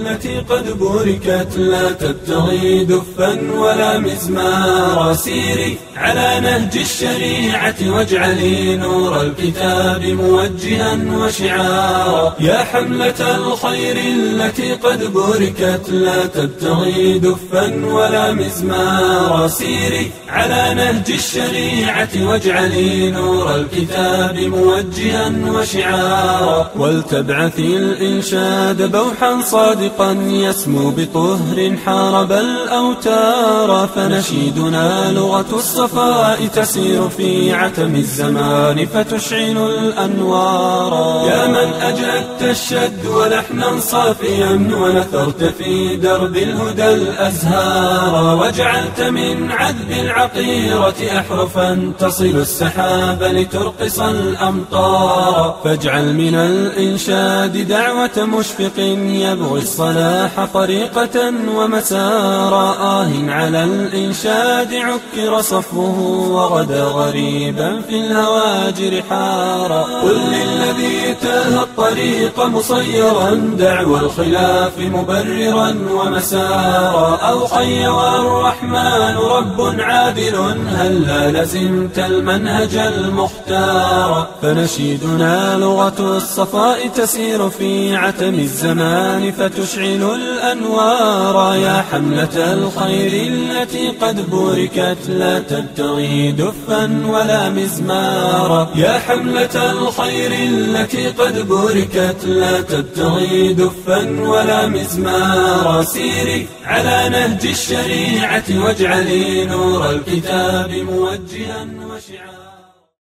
التي قد بوركت لا تبتغي دفا ولا مزمارا، سيري على نهج الشريعة واجعلي نور الكتاب موجها وشعارا. يا حملة الخير التي قد بوركت لا تبتغي دفا ولا مزمارا، سيري على نهج الشريعة واجعلي نور الكتاب موجها وشعارا. ولتبعثي الإنشاد بوحا صادقا يسمو بطهر حارب الأوتار، فنشيدنا لغة الصفاء تسير في عتم الزمان فتشعل الأنوار. يا من أجدت الشد ولحنا صافيا ونثرت في درب الهدى الأزهار، وجعلت من عذب العقيرة أحرفا تصل السحاب لترقص الأمطار. فاجعل من الإنشاد دعوة مشفق يبغي الصلاح طريقة ومسارا. على الإنشاد عكر صفه وغدا غريبا في الهواجر حارا. قل للذي تاه الطريق مصيرا دعوى الخلاف مبررا ومسارا. أو حي والرحمن رب عادل هلا لزمت المنهج المختار. فنشيدنا لغة الصفاء تسير في عتم الزمان فتشعل الأنوار. يا حملة الخير التي قد بوركت لا تبتغي دفا ولا مزمارا. يا حملة الخير التي قد بوركت لا تبتغي دفا ولا مزمارا، سيري على نهج الشريعة واجعلي نور الكتاب موجها وشعارا.